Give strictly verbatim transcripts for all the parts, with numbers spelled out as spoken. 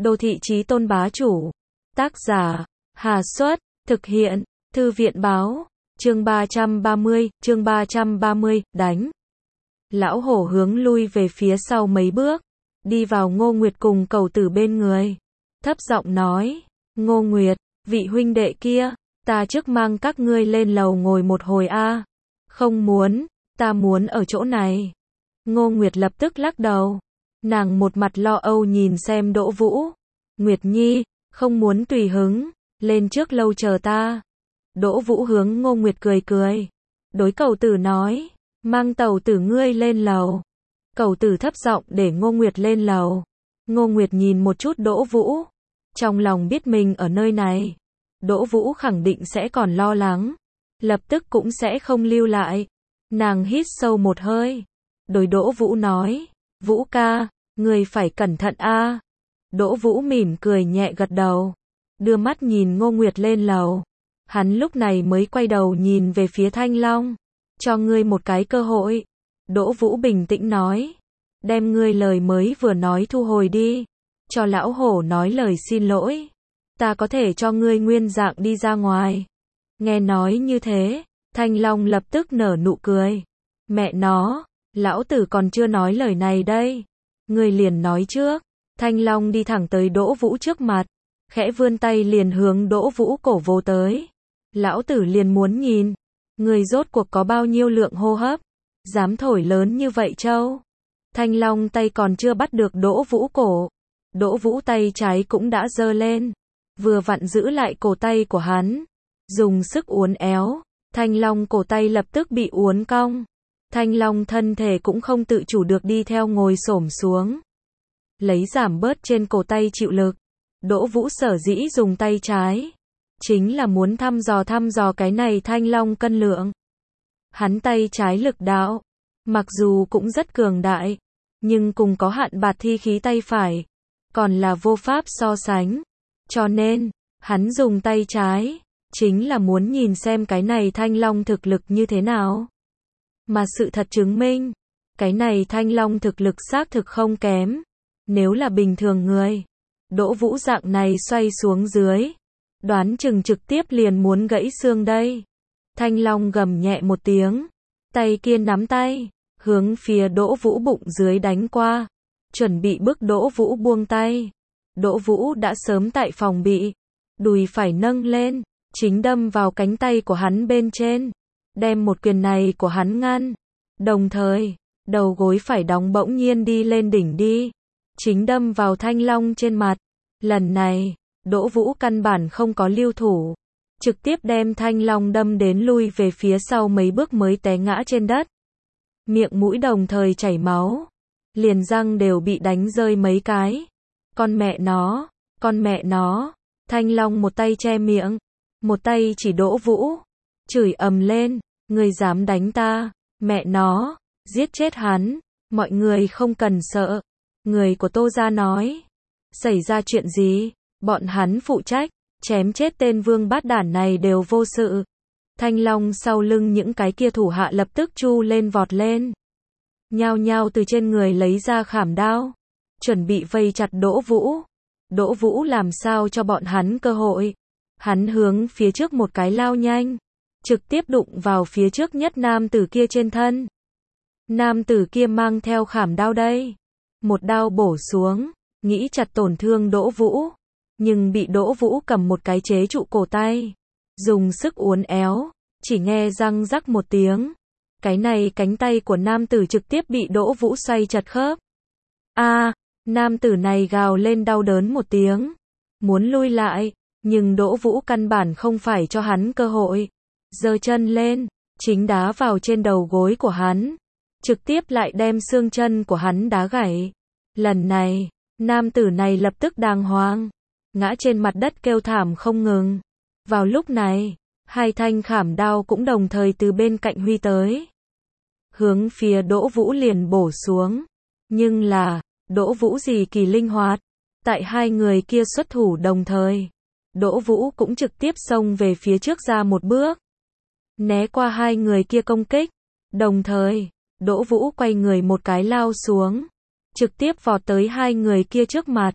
Đô thị chí tôn bá chủ. Tác giả, Hà Xuất, thực hiện, Thư viện báo, chương ba trăm ba mươi, chương ba trăm ba mươi, đánh. Lão hổ hướng lui về phía sau mấy bước, đi vào Ngô Nguyệt cùng Cẩu Tử bên người. Thấp giọng nói, Ngô Nguyệt, vị huynh đệ kia, ta trước mang các ngươi lên lầu ngồi một hồi a. Không muốn, ta muốn ở chỗ này. Ngô Nguyệt lập tức lắc đầu. Nàng một mặt lo âu nhìn xem Đỗ Vũ. Nguyệt Nhi, không muốn tùy hứng, lên trước lâu chờ ta. Đỗ Vũ hướng Ngô Nguyệt cười cười. Đối Cẩu Tử nói, mang Tẩu Tử ngươi lên lầu. Cẩu Tử thấp giọng để Ngô Nguyệt lên lầu. Ngô Nguyệt nhìn một chút Đỗ Vũ. Trong lòng biết mình ở nơi này, Đỗ Vũ khẳng định sẽ còn lo lắng. Lập tức cũng sẽ không lưu lại. Nàng hít sâu một hơi. Đối Đỗ Vũ nói, Vũ ca, người phải cẩn thận a. Đỗ Vũ mỉm cười nhẹ gật đầu. Đưa mắt nhìn Ngô Nguyệt lên lầu. Hắn lúc này mới quay đầu nhìn về phía Thanh Long. Cho ngươi một cái cơ hội. Đỗ Vũ bình tĩnh nói. Đem ngươi lời mới vừa nói thu hồi đi. Cho lão hổ nói lời xin lỗi. Ta có thể cho ngươi nguyên dạng đi ra ngoài. Nghe nói như thế, Thanh Long lập tức nở nụ cười. Mẹ nó, lão tử còn chưa nói lời này đây. Ngươi liền nói trước. Thanh Long đi thẳng tới Đỗ Vũ trước mặt. Khẽ vươn tay liền hướng Đỗ Vũ cổ vồ tới. Lão tử liền muốn nhìn. Ngươi rốt cuộc có bao nhiêu lượng hô hấp. Dám thổi lớn như vậy châu. Thanh Long tay còn chưa bắt được Đỗ Vũ cổ. Đỗ Vũ tay trái cũng đã giơ lên. Vừa vặn giữ lại cổ tay của hắn. Dùng sức uốn éo. Thanh Long cổ tay lập tức bị uốn cong. Thanh Long thân thể cũng không tự chủ được đi theo ngồi xổm xuống. Lấy giảm bớt trên cổ tay chịu lực. Đỗ Vũ sở dĩ dùng tay trái. Chính là muốn thăm dò thăm dò cái này Thanh Long cân lượng. Hắn tay trái lực đạo. Mặc dù cũng rất cường đại. Nhưng cùng có hạn bạt thi khí tay phải. Còn là vô pháp so sánh. Cho nên, hắn dùng tay trái. Chính là muốn nhìn xem cái này Thanh Long thực lực như thế nào. Mà sự thật chứng minh. Cái này Thanh Long thực lực xác thực không kém. Nếu là bình thường người. Đỗ Vũ dạng này xoay xuống dưới. Đoán chừng trực tiếp liền muốn gãy xương đây. Thanh Long gầm nhẹ một tiếng. Tay kia nắm tay. Hướng phía Đỗ Vũ bụng dưới đánh qua. Chuẩn bị bức Đỗ Vũ buông tay. Đỗ Vũ đã sớm tại phòng bị. Đùi phải nâng lên. Chính đâm vào cánh tay của hắn bên trên. Đem một quyền này của hắn ngăn. Đồng thời, đầu gối phải đóng bỗng nhiên đi lên đỉnh đi. Chính đâm vào Thanh Long trên mặt. Lần này, Đỗ Vũ căn bản không có lưu thủ. Trực tiếp đem Thanh Long đâm đến lui về phía sau mấy bước mới té ngã trên đất. Miệng mũi đồng thời chảy máu. Liền răng đều bị đánh rơi mấy cái. Con mẹ nó, con mẹ nó. Thanh Long một tay che miệng. Một tay chỉ Đỗ Vũ. Chửi ầm lên. Ngươi dám đánh ta. Mẹ nó. Giết chết hắn. Mọi người không cần sợ. Người của Tô gia nói. Xảy ra chuyện gì? Bọn hắn phụ trách. Chém chết tên vương bát đản này đều vô sự. Thanh Long sau lưng những cái kia thủ hạ lập tức chu lên vọt lên. Nhao nhao từ trên người lấy ra khảm đao. Chuẩn bị vây chặt Đỗ Vũ. Đỗ Vũ làm sao cho bọn hắn cơ hội. Hắn hướng phía trước một cái lao nhanh. Trực tiếp đụng vào phía trước nhất nam tử kia trên thân. Nam tử kia mang theo khảm đao đây. Một đao bổ xuống. Nghĩ chặt tổn thương Đỗ Vũ. Nhưng bị Đỗ Vũ cầm một cái chế trụ cổ tay. Dùng sức uốn éo. Chỉ nghe răng rắc một tiếng. Cái này cánh tay của nam tử trực tiếp bị Đỗ Vũ xoay chật khớp. A, nam tử này gào lên đau đớn một tiếng. Muốn lui lại. Nhưng Đỗ Vũ căn bản không phải cho hắn cơ hội. Giơ chân lên. Chính đá vào trên đầu gối của hắn. Trực tiếp lại đem xương chân của hắn đá gãy. Lần này, nam tử này lập tức đàng hoàng. Ngã trên mặt đất kêu thảm không ngừng. Vào lúc này, hai thanh khảm đao cũng đồng thời từ bên cạnh huy tới. Hướng phía Đỗ Vũ liền bổ xuống. Nhưng là, Đỗ Vũ gì kỳ linh hoạt. Tại hai người kia xuất thủ đồng thời. Đỗ Vũ cũng trực tiếp xông về phía trước ra một bước. Né qua hai người kia công kích. Đồng thời, Đỗ Vũ quay người một cái lao xuống. Trực tiếp vọt tới hai người kia trước mặt.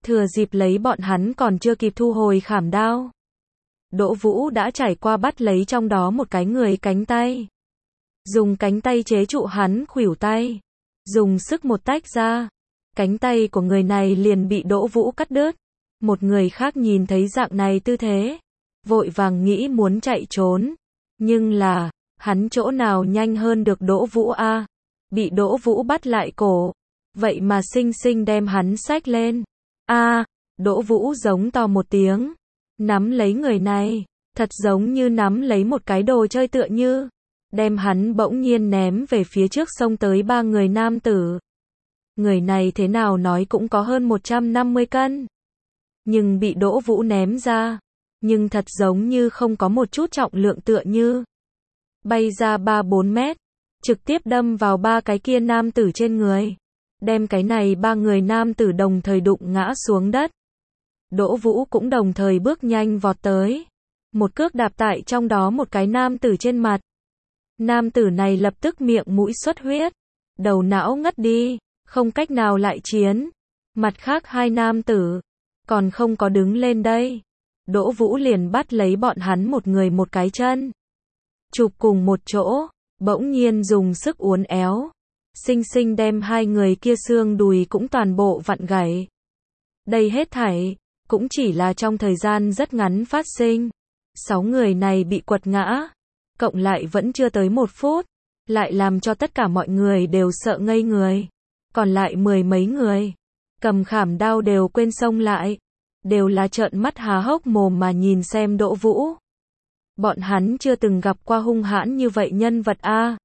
Thừa dịp lấy bọn hắn còn chưa kịp thu hồi khảm đao, Đỗ Vũ đã trải qua bắt lấy trong đó một cái người cánh tay. Dùng cánh tay chế trụ hắn khuỷu tay. Dùng sức một tách ra. Cánh tay của người này liền bị Đỗ Vũ cắt đứt. Một người khác nhìn thấy dạng này tư thế, vội vàng nghĩ muốn chạy trốn. Nhưng là, hắn chỗ nào nhanh hơn được Đỗ Vũ a? Bị Đỗ Vũ bắt lại cổ. Vậy mà xinh xinh đem hắn xách lên. A, Đỗ Vũ giống to một tiếng. Nắm lấy người này, thật giống như nắm lấy một cái đồ chơi tựa như. Đem hắn bỗng nhiên ném về phía trước xông tới ba người nam tử. Người này thế nào nói cũng có hơn một trăm năm mươi cân. Nhưng bị Đỗ Vũ ném ra. Nhưng thật giống như không có một chút trọng lượng tựa như. Bay ra ba bốn mét. Trực tiếp đâm vào ba cái kia nam tử trên người. Đem cái này ba người nam tử đồng thời đụng ngã xuống đất. Đỗ Vũ cũng đồng thời bước nhanh vọt tới. Một cước đạp tại trong đó một cái nam tử trên mặt. Nam tử này lập tức miệng mũi xuất huyết. Đầu não ngất đi. Không cách nào lại chiến. Mặt khác hai nam tử. Còn không có đứng lên đây. Đỗ Vũ liền bắt lấy bọn hắn một người một cái chân. Chụp cùng một chỗ. Bỗng nhiên dùng sức uốn éo. Xinh xinh đem hai người kia xương đùi cũng toàn bộ vặn gãy. Đây hết thảy. Cũng chỉ là trong thời gian rất ngắn phát sinh. Sáu người này bị quật ngã. Cộng lại vẫn chưa tới một phút. Lại làm cho tất cả mọi người đều sợ ngây người. Còn lại mười mấy người. Cầm khảm đao đều quên xông lại. Đều là trợn mắt há hốc mồm mà nhìn xem Đỗ Vũ. Bọn hắn chưa từng gặp qua hung hãn như vậy nhân vật a.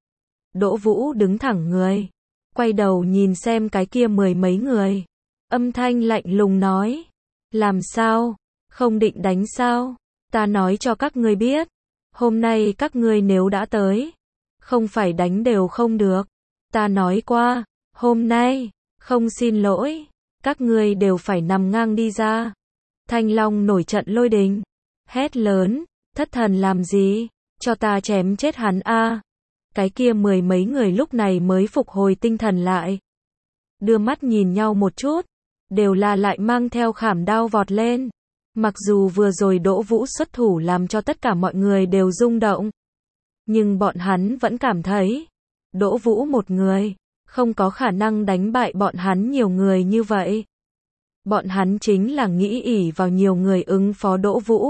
Đỗ Vũ đứng thẳng người. Quay đầu nhìn xem cái kia mười mấy người. Âm thanh lạnh lùng nói. Làm sao? Không định đánh sao? Ta nói cho các ngươi biết. Hôm nay các ngươi nếu đã tới. Không phải đánh đều không được. Ta nói qua. Hôm nay. Không xin lỗi. Các ngươi đều phải nằm ngang đi ra. Thanh Long nổi trận lôi đình. Hét lớn. Thất thần làm gì? Cho ta chém chết hắn a. Cái kia mười mấy người lúc này mới phục hồi tinh thần lại. Đưa mắt nhìn nhau một chút. Đều là lại mang theo khảm đao vọt lên. Mặc dù vừa rồi Đỗ Vũ xuất thủ làm cho tất cả mọi người đều rung động. Nhưng bọn hắn vẫn cảm thấy. Đỗ Vũ một người. Không có khả năng đánh bại bọn hắn nhiều người như vậy. Bọn hắn chính là nghĩ ỷ vào nhiều người ứng phó Đỗ Vũ.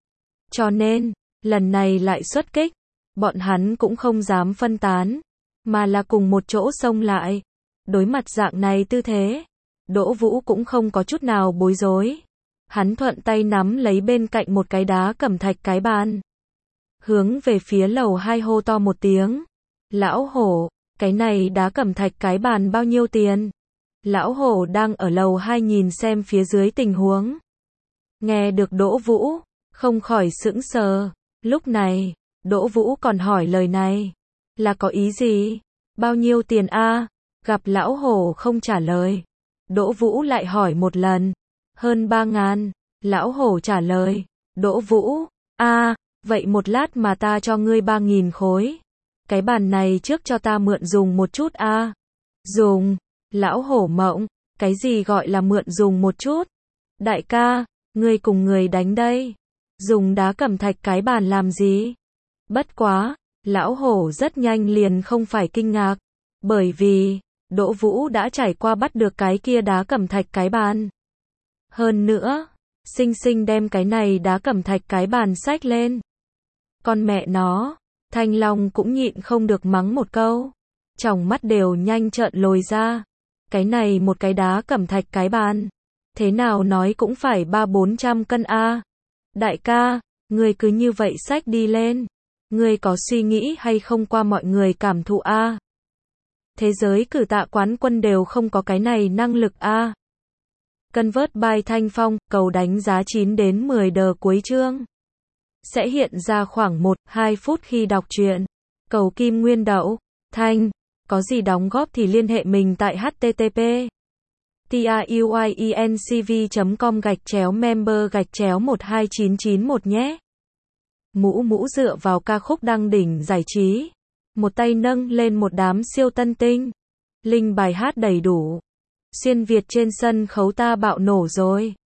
Cho nên, lần này lại xuất kích. Bọn hắn cũng không dám phân tán. Mà là cùng một chỗ xông lại. Đối mặt dạng này tư thế. Đỗ Vũ cũng không có chút nào bối rối. Hắn thuận tay nắm lấy bên cạnh một cái đá cẩm thạch cái bàn. Hướng về phía lầu hai hô to một tiếng. Lão Hổ, cái này đá cẩm thạch cái bàn bao nhiêu tiền? Lão Hổ đang ở lầu hai nhìn xem phía dưới tình huống. Nghe được Đỗ Vũ, không khỏi sững sờ. Lúc này, Đỗ Vũ còn hỏi lời này. Là có ý gì? Bao nhiêu tiền a? Gặp Lão Hổ không trả lời. Đỗ Vũ lại hỏi một lần. Hơn ba ngàn. Lão Hổ trả lời. Đỗ Vũ, a, vậy một lát mà ta cho ngươi ba nghìn khối. Cái bàn này trước cho ta mượn dùng một chút a. Dùng. Lão Hổ mộng. Cái gì gọi là mượn dùng một chút? Đại ca, ngươi cùng người đánh đây. Dùng đá cẩm thạch cái bàn làm gì? Bất quá, Lão Hổ rất nhanh liền không phải kinh ngạc. Bởi vì, Đỗ Vũ đã trải qua bắt được cái kia đá cẩm thạch cái bàn. Hơn nữa, xinh xinh đem cái này đá cẩm thạch cái bàn xách lên. Con mẹ nó, Thanh Long cũng nhịn không được mắng một câu. Tròng mắt đều nhanh trợn lồi ra. Cái này một cái đá cẩm thạch cái bàn. Thế nào nói cũng phải ba bốn trăm cân a. Đại ca, ngươi cứ như vậy xách đi lên. Ngươi có suy nghĩ hay không qua mọi người cảm thụ a? Thế giới cử tạ quán quân đều không có cái này năng lực a. Convert by Thanh Phong, cầu đánh giá chín đến mười đờ cuối chương. Sẽ hiện ra khoảng một đến hai phút khi đọc truyện. Cầu kim nguyên đậu. Thanh, có gì đóng góp thì liên hệ mình tại h t t p truyencv chấm com gạch chéo member gạch chéo một hai chín chín một nhé. Mũ mũ dựa vào ca khúc đăng đỉnh giải trí. Một tay nâng lên một đám siêu tân tinh. Link bài hát đầy đủ. Xuyên Việt trên sân khấu ta bạo nổ rồi.